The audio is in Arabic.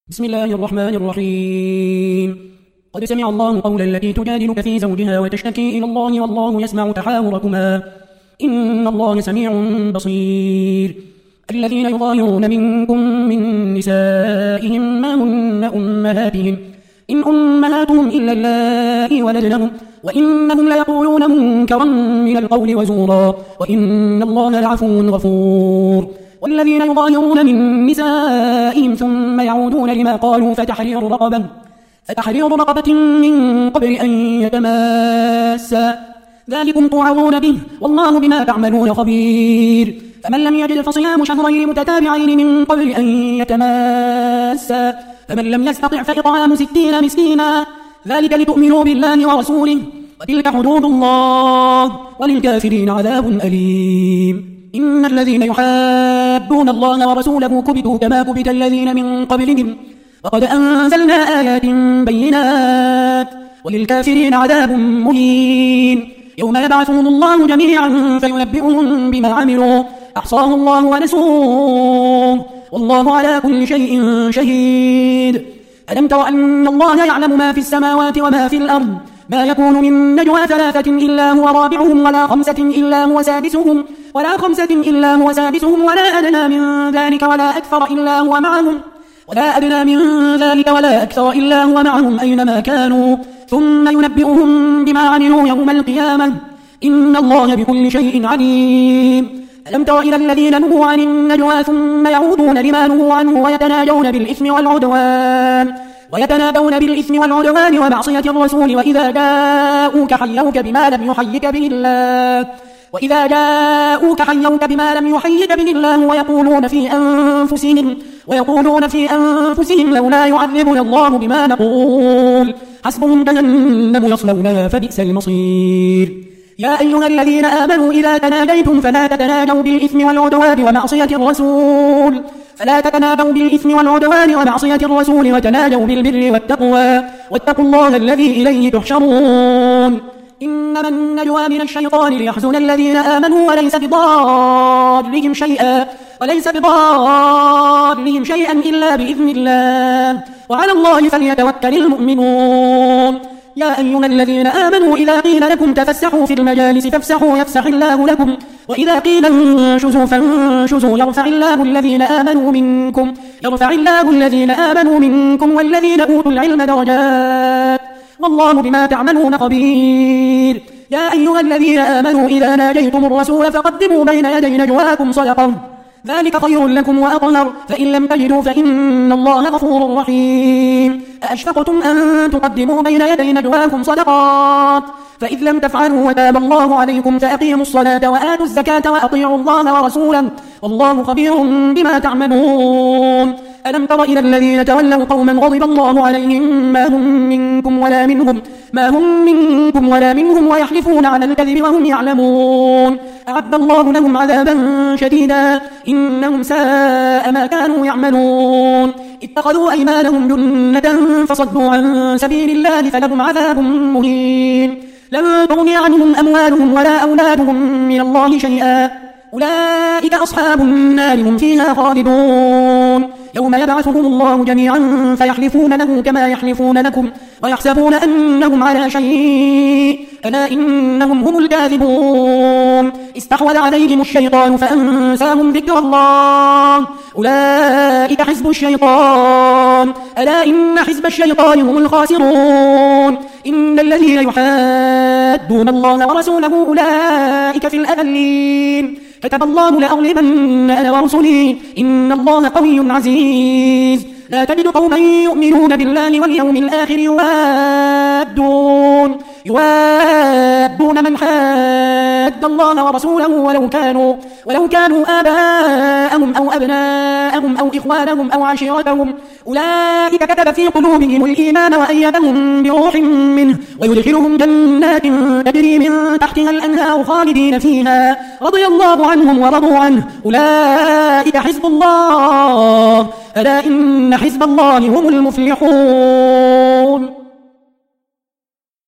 بسم الله الرحمن الرحيم. قد سمع الله قول التي تجادلك في زوجها وتشتكي إلى الله والله يسمع تحاوركما إن الله سميع بصير. الذين يظاهرون منكم من نسائهم ما هن أمهاتهم إن أمهاتهم إلا اللائي ولدنهم وإنهم ليقولون منكرا من القول وزورا وإن الله لعفو غفور. والذين يظاهرون من نسائهم ثم يعودون لما قالوا فتحرير رقبة من قبل أن يتماسا ذلكم توعظون به والله بما تعملون خبير. فمن لم يجد فصيام شهرين متتابعين من قبل أن يتماسا فمن لم يستطع فإطعام 60 مسكينا ذلك لتؤمنوا بالله ورسوله وتلك حدود الله وللكافرين عذاب أليم. إن الذين يحادون الله ورسوله كبتوا كما كبت الذين من قبلهم وقد أنزلنا آيات بينات وللكافرين عذاب مهين. يوم يبعثهم الله جميعا فينبئهم بما عملوا أحصاه الله ونسوه والله على كل شيء شهيد. ألم تر أن الله يعلم ما في السماوات وما في الأرض ما يكون من نجوى 3 إلا هو رابعهم ولا 5 إلا هو سادسهم ولا أدنى من ذلك ولا أكثر إلا هو معهم أينما كانوا ثم ينبئهم بما عملوا يوم القيامة إن الله بكل شيء عليم. ألم تر إلى الذين نهوا عن النجوى ثم يعودون لما نهوا عنه ويتناجون بالإثم والعدوان ومعصية الرسول وإذا جاءوك حيوك بما لم يحيك به الله ويقولون في أنفسهم لولا يعذبنا الله بما نقول حسبهم جهنم يصلونها فبئس المصير. يا أيها الذين آمنوا إذا تناجيتم فلا تتناجوا بالإثم والعدوان ومعصية الرسول وتناجوا بالبر والتقوى واتقوا الله الذي إليه تحشرون. إنما النجوى من الشيطان ليحزن الذين آمنوا وليس بضارهم شيئا إلا بإذن الله وعلى الله فليتوكل المؤمنون. يا أيها الذين آمنوا إذا قيل لكم تفسحوا في المجالس فافسحوا يفسح الله لكم وإذا قيل انشزوا فانشزوا يرفع الله الذين آمنوا منكم والذين أوتوا العلم درجات والله بما تعملون خبير. يا أيها الذين آمنوا إذا ناجيتم الرسول فقدموا بين يدي نجواكم صدقة ذلك خير لكم وأطهر فإن لم تجدوا فإن الله غفور رحيم. أأشفقتم أن تقدموا بين يدي نجواكم صدقات فإذ لم تفعلوا وتاب الله عليكم فأقيموا الصلاة وآتوا الزكاة وأطيعوا الله ورسوله والله خبير بما تعملون. ألم تر إلى الذين تولوا قوما غضب الله عليهم ما هم منكم ولا منهم ويحلفون على الكذب وهم يعلمون أعد الله لهم عذابا شديدا إنهم ساء ما كانوا يعملون. اتخذوا أيمانهم جنة فصدوا عن سبيل الله فلهم عذاب مهين لن تغني عنهم أموالهم ولا أولادهم من الله شيئا أولئك أصحاب النار هم فيها خالدون. يوم يبعثهم الله جميعا فيحلفون له كما يحلفون لكم ويحسبون أنهم على شيء ألا إنهم هم الكاذبون. استحوذ عليهم الشيطان فأنساهم ذكر الله أولئك حزب الشيطان ألا إن حزب الشيطان هم الخاسرون. إن الذين يحادون الله ورسوله أولئك في الأذلين كتب الله لأغلبن أنا ورسلي إن الله قوي عزيز. لا تجد قوما يؤمنون بالله واليوم الآخر يوادون من حاد الله ورسوله ولو كانوا آباءهم أو أبناءهم أو إخوانهم أو عشيرتهم أولئك كتب في قلوبهم الإيمان وأيدهم بروح منه ويدخلهم جنات تجري من تحتها الأنهار خالدين فيها رضي الله عنهم ورضوا عنه أولئك حزب الله ألا إن حزب الله هم المفلحون.